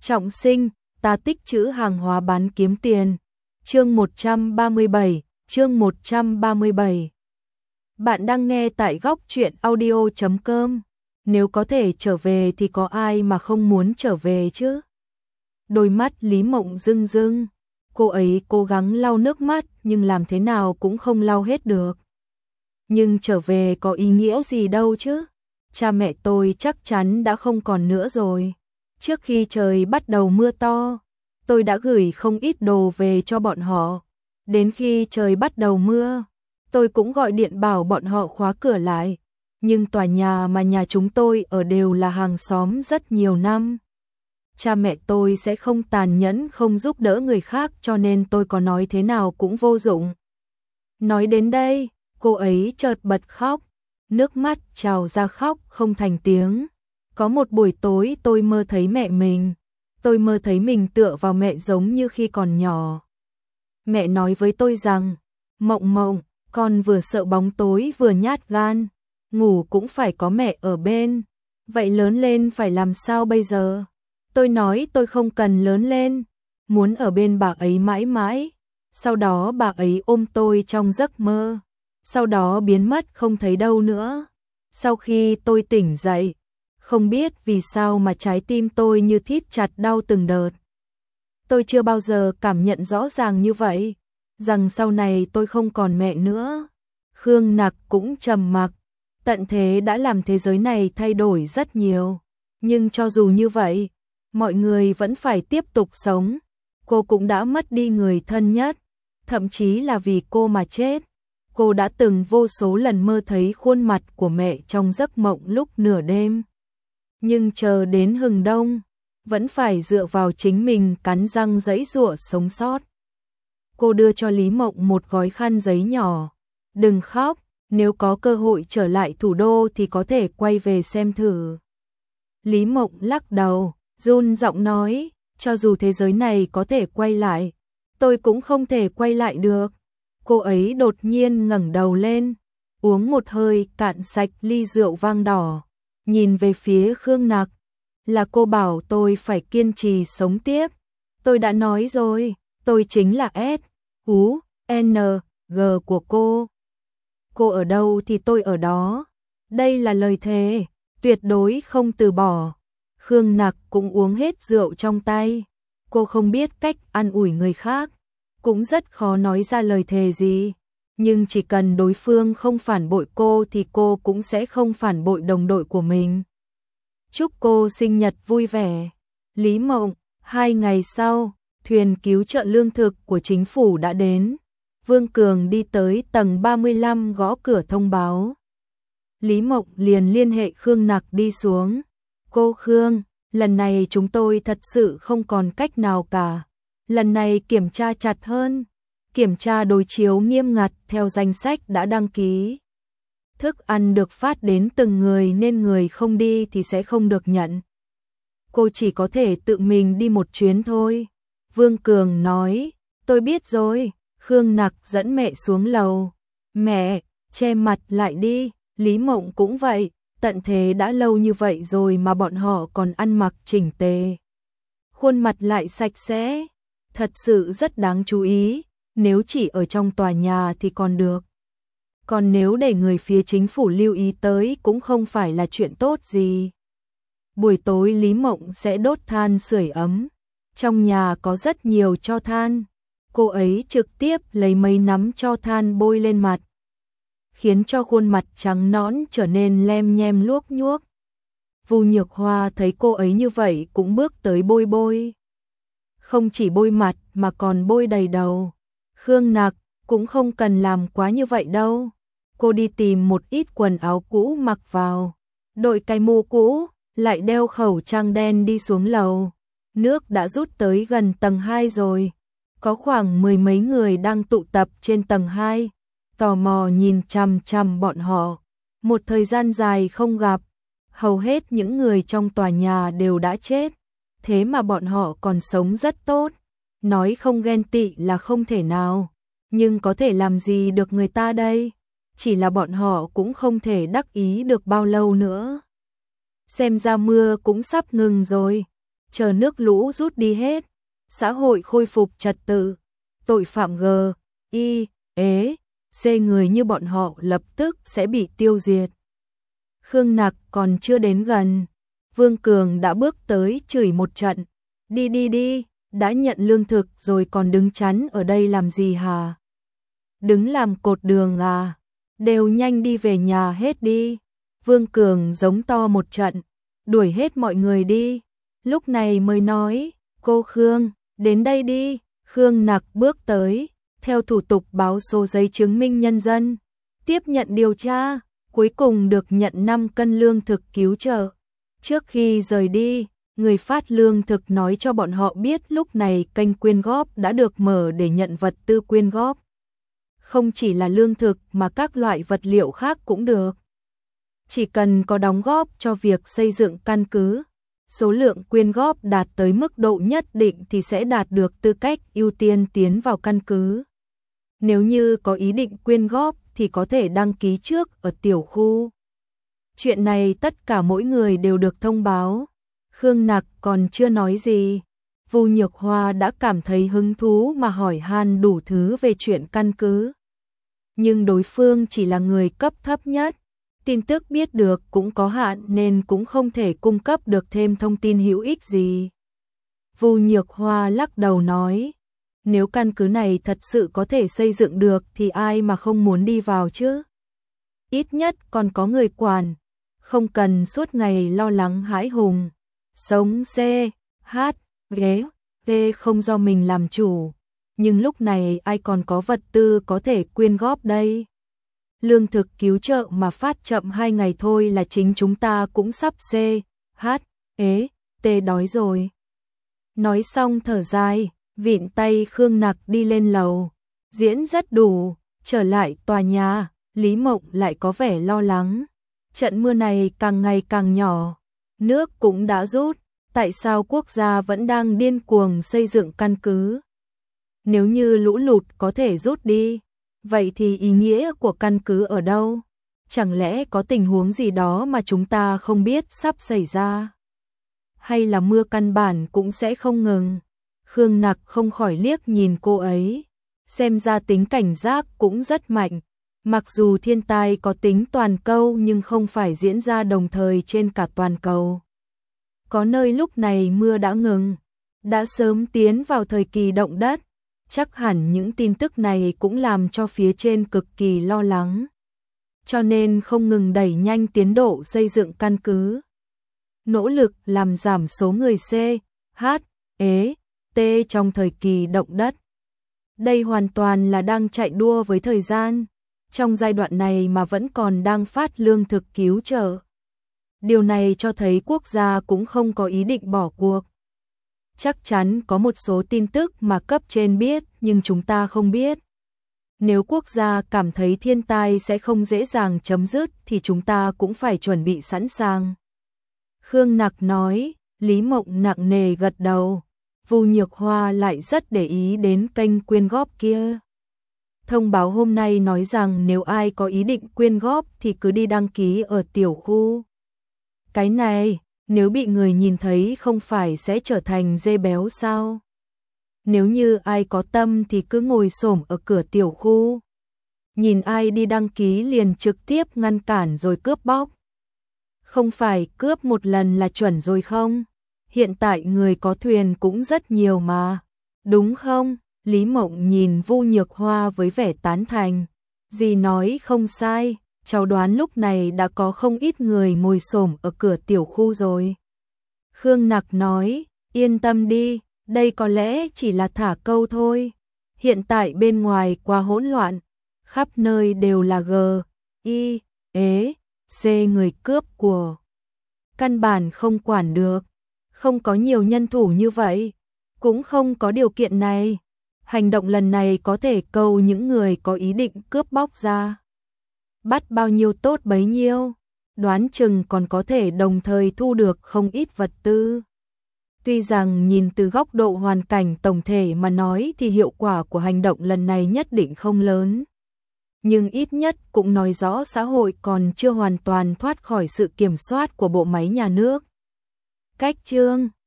Trọng sinh, ta tích trữ hàng hóa bán kiếm tiền. Chương 137, chương 137. Bạn đang nghe tại góc truyện audio.com. Nếu có thể trở về thì có ai mà không muốn trở về chứ? Đôi mắt Lý Mộng rưng rưng. Cô ấy cố gắng lau nước mắt nhưng làm thế nào cũng không lau hết được. Nhưng trở về có ý nghĩa gì đâu chứ? Cha mẹ tôi chắc chắn đã không còn nữa rồi. Trước khi trời bắt đầu mưa to, tôi đã gửi không ít đồ về cho bọn họ. Đến khi trời bắt đầu mưa, tôi cũng gọi điện bảo bọn họ khóa cửa lại. Nhưng tòa nhà mà nhà chúng tôi ở đều là hàng xóm rất nhiều năm. Cha mẹ tôi sẽ không tàn nhẫn không giúp đỡ người khác, cho nên tôi có nói thế nào cũng vô dụng. Nói đến đây, cô ấy chợt bật khóc, nước mắt trào ra khóc không thành tiếng. Có một buổi tối tôi mơ thấy mẹ mình. Tôi mơ thấy mình tựa vào mẹ giống như khi còn nhỏ. Mẹ nói với tôi rằng, Mộng Mộng, con vừa sợ bóng tối vừa nhát gan, ngủ cũng phải có mẹ ở bên. Vậy lớn lên phải làm sao bây giờ? Tôi nói tôi không cần lớn lên, muốn ở bên bà ấy mãi mãi. Sau đó bà ấy ôm tôi trong giấc mơ, sau đó biến mất không thấy đâu nữa. Sau khi tôi tỉnh dậy, không biết vì sao mà trái tim tôi như thít chặt đau từng đợt. Tôi chưa bao giờ cảm nhận rõ ràng như vậy, rằng sau này tôi không còn mẹ nữa. Khương Nặc cũng trầm mặc, tận thế đã làm thế giới này thay đổi rất nhiều. Nhưng cho dù như vậy, mọi người vẫn phải tiếp tục sống. Cô cũng đã mất đi người thân nhất, thậm chí là vì cô mà chết. Cô đã từng vô số lần mơ thấy khuôn mặt của mẹ trong giấc mộng lúc nửa đêm. Nhưng chờ đến hừng đông, vẫn phải dựa vào chính mình cắn răng giãy giụa sống sót. Cô đưa cho Lý Mộng một gói khăn giấy nhỏ. Đừng khóc, nếu có cơ hội trở lại thủ đô thì có thể quay về xem thử. Lý Mộng lắc đầu, run giọng nói, cho dù thế giới này có thể quay lại, tôi cũng không thể quay lại được. Cô ấy đột nhiên ngẩng đầu lên, uống một hơi cạn sạch ly rượu vang đỏ. Nhìn về phía Khương Nặc, là cô bảo tôi phải kiên trì sống tiếp. Tôi đã nói rồi, tôi chính là S.U.N.G của cô. Cô ở đâu thì tôi ở đó. Đây là lời thề, tuyệt đối không từ bỏ. Khương Nặc cũng uống hết rượu trong tay. Cô không biết cách an ủi người khác, cũng rất khó nói ra lời thề gì. Nhưng chỉ cần đối phương không phản bội cô thì cô cũng sẽ không phản bội đồng đội của mình. Chúc cô sinh nhật vui vẻ. Lý Mộng. 2 ngày sau, thuyền cứu trợ lương thực của chính phủ đã đến. Vương Cường đi tới tầng 35 gõ cửa thông báo. Lý Mộng liền liên hệ Khương Nặc đi xuống. Cô Khương, lần này chúng tôi thật sự không còn cách nào cả. Lần này kiểm tra chặt hơn. Kiểm tra đối chiếu nghiêm ngặt theo danh sách đã đăng ký. Thức ăn được phát đến từng người nên người không đi thì sẽ không được nhận. Cô chỉ có thể tự mình đi một chuyến thôi. Vương Cường nói, tôi biết rồi. Khương Nặc dẫn mẹ xuống lầu. Mẹ, che mặt lại đi. Lý Mộng cũng vậy, tận thế đã lâu như vậy rồi mà bọn họ còn ăn mặc chỉnh tề. Khuôn mặt lại sạch sẽ, thật sự rất đáng chú ý. Nếu chỉ ở trong tòa nhà thì còn được. Còn nếu để người phía chính phủ lưu ý tới cũng không phải là chuyện tốt gì. Buổi tối Lý Mộng sẽ đốt than sưởi ấm. Trong nhà có rất nhiều tro than. Cô ấy trực tiếp lấy mấy nắm tro than bôi lên mặt, khiến cho khuôn mặt trắng nõn trở nên lem nhem luốc nhuốc. Vu Nhược Hoa thấy cô ấy như vậy cũng bước tới bôi bôi. Không chỉ bôi mặt mà còn bôi đầy đầu. Khương Nặc cũng không cần làm quá như vậy đâu. Cô đi tìm một ít quần áo cũ mặc vào, đội cái mũ cũ, lại đeo khẩu trang đen đi xuống lầu. Nước đã rút tới gần tầng 2 rồi. Có khoảng 10 mấy người đang tụ tập trên tầng 2, tò mò nhìn chằm chằm bọn họ. Một thời gian dài không gặp, hầu hết những người trong tòa nhà đều đã chết, thế mà bọn họ còn sống rất tốt. Nói không ghen tị là không thể nào, nhưng có thể làm gì được người ta đây? Chỉ là bọn họ cũng không thể đắc ý được bao lâu nữa. Xem ra mưa cũng sắp ngừng rồi. chờ nước lũ rút đi hết, xã hội khôi phục trật tự, tội phạm C người như bọn họ lập tức sẽ bị tiêu diệt. Khương Nặc còn chưa đến gần, Vương Cường đã bước tới chửi một trận. Đi, đã nhận lương thực rồi còn đứng chắn ở đây làm gì hả? Đứng làm cột đường à? Đều nhanh đi về nhà hết đi. Vương Cường giống to một trận, đuổi hết mọi người đi. Lúc này mới nói, cô Khương, đến đây đi. Khương Nặc bước tới, theo thủ tục báo số giấy chứng minh nhân dân, tiếp nhận điều tra, cuối cùng được nhận 5 cân lương thực cứu trợ. Trước khi rời đi, người phát lương thực nói cho bọn họ biết lúc này kênh quyên góp đã được mở để nhận vật tư quyên góp. Không chỉ là lương thực mà các loại vật liệu khác cũng được. Chỉ cần có đóng góp cho việc xây dựng căn cứ, số lượng quyên góp đạt tới mức độ nhất định thì sẽ đạt được tư cách ưu tiên tiến vào căn cứ. Nếu như có ý định quyên góp thì có thể đăng ký trước ở tiểu khu. Chuyện này tất cả mỗi người đều được thông báo. Khương Nặc còn chưa nói gì, Vu Nhược Hoa đã cảm thấy hứng thú mà hỏi han đủ thứ về chuyện căn cứ. Nhưng đối phương chỉ là người cấp thấp nhất, tin tức biết được cũng có hạn nên cũng không thể cung cấp được thêm thông tin hữu ích gì. Vu Nhược Hoa lắc đầu nói, nếu căn cứ này thật sự có thể xây dựng được thì ai mà không muốn đi vào chứ? Ít nhất còn có người quản, không cần suốt ngày lo lắng hãi hùng. Sống không do mình làm chủ, nhưng lúc này ai còn có vật tư có thể quyên góp đây? Lương thực cứu trợ mà phát chậm 2 ngày thôi là chính chúng ta cũng sắp đói rồi. Nói xong thở dài, vịn tay Khương Nặc đi lên lầu, diễn rất đủ, trở lại tòa nhà, Lý Mộng lại có vẻ lo lắng. Trận mưa này càng ngày càng nhỏ, nước cũng đã rút, tại sao quốc gia vẫn đang điên cuồng xây dựng căn cứ? Nếu như lũ lụt có thể rút đi, vậy thì ý nghĩa của căn cứ ở đâu? Chẳng lẽ có tình huống gì đó mà chúng ta không biết sắp xảy ra? Hay là mưa căn bản cũng sẽ không ngừng? Khương Nặc không khỏi liếc nhìn cô ấy, xem ra tính cảnh giác cũng rất mạnh. Mặc dù thiên tai có tính toàn cầu nhưng không phải diễn ra đồng thời trên cả toàn cầu. Có nơi lúc này mưa đã ngừng, đã sớm tiến vào thời kỳ động đất. Chắc hẳn những tin tức này cũng làm cho phía trên cực kỳ lo lắng. Cho nên không ngừng đẩy nhanh tiến độ xây dựng căn cứ. Nỗ lực làm giảm số người trong thời kỳ động đất. Đây hoàn toàn là đang chạy đua với thời gian. Trong giai đoạn này mà vẫn còn đang phát lương thực cứu trợ. Điều này cho thấy quốc gia cũng không có ý định bỏ cuộc. Chắc chắn có một số tin tức mà cấp trên biết nhưng chúng ta không biết. Nếu quốc gia cảm thấy thiên tai sẽ không dễ dàng chấm dứt thì chúng ta cũng phải chuẩn bị sẵn sàng. Khương Nặc nói, Lý Mộng nặng nề gật đầu. Vu Nhược Hoa lại rất để ý đến kênh quyên góp kia. Thông báo hôm nay nói rằng nếu ai có ý định quyên góp thì cứ đi đăng ký ở tiểu khu. Cái này, nếu bị người nhìn thấy không phải sẽ trở thành dê béo sao? Nếu như ai có tâm thì cứ ngồi xổm ở cửa tiểu khu. Nhìn ai đi đăng ký liền trực tiếp ngăn cản rồi cướp bóc. Không phải cướp một lần là chuẩn rồi không? Hiện tại người có thuyền cũng rất nhiều mà. Đúng không? Lý Mộng nhìn Vu Nhược Hoa với vẻ tán thành. Dì nói không sai, cháu đoán lúc này đã có không ít người ngồi xổm ở cửa tiểu khu rồi. Khương Nặc nói, yên tâm đi, đây có lẽ chỉ là thả câu thôi. Hiện tại bên ngoài quá hỗn loạn, khắp nơi đều là người cướp của. Căn bản không quản được, không có nhiều nhân thủ như vậy, cũng không có điều kiện này. Hành động lần này có thể câu những người có ý định cướp bóc ra. Bắt bao nhiêu tốt bấy nhiêu, đoán chừng còn có thể đồng thời thu được không ít vật tư. Tuy rằng nhìn từ góc độ hoàn cảnh tổng thể mà nói thì hiệu quả của hành động lần này nhất định không lớn. Nhưng ít nhất cũng nói rõ xã hội còn chưa hoàn toàn thoát khỏi sự kiểm soát của bộ máy nhà nước. Cách chương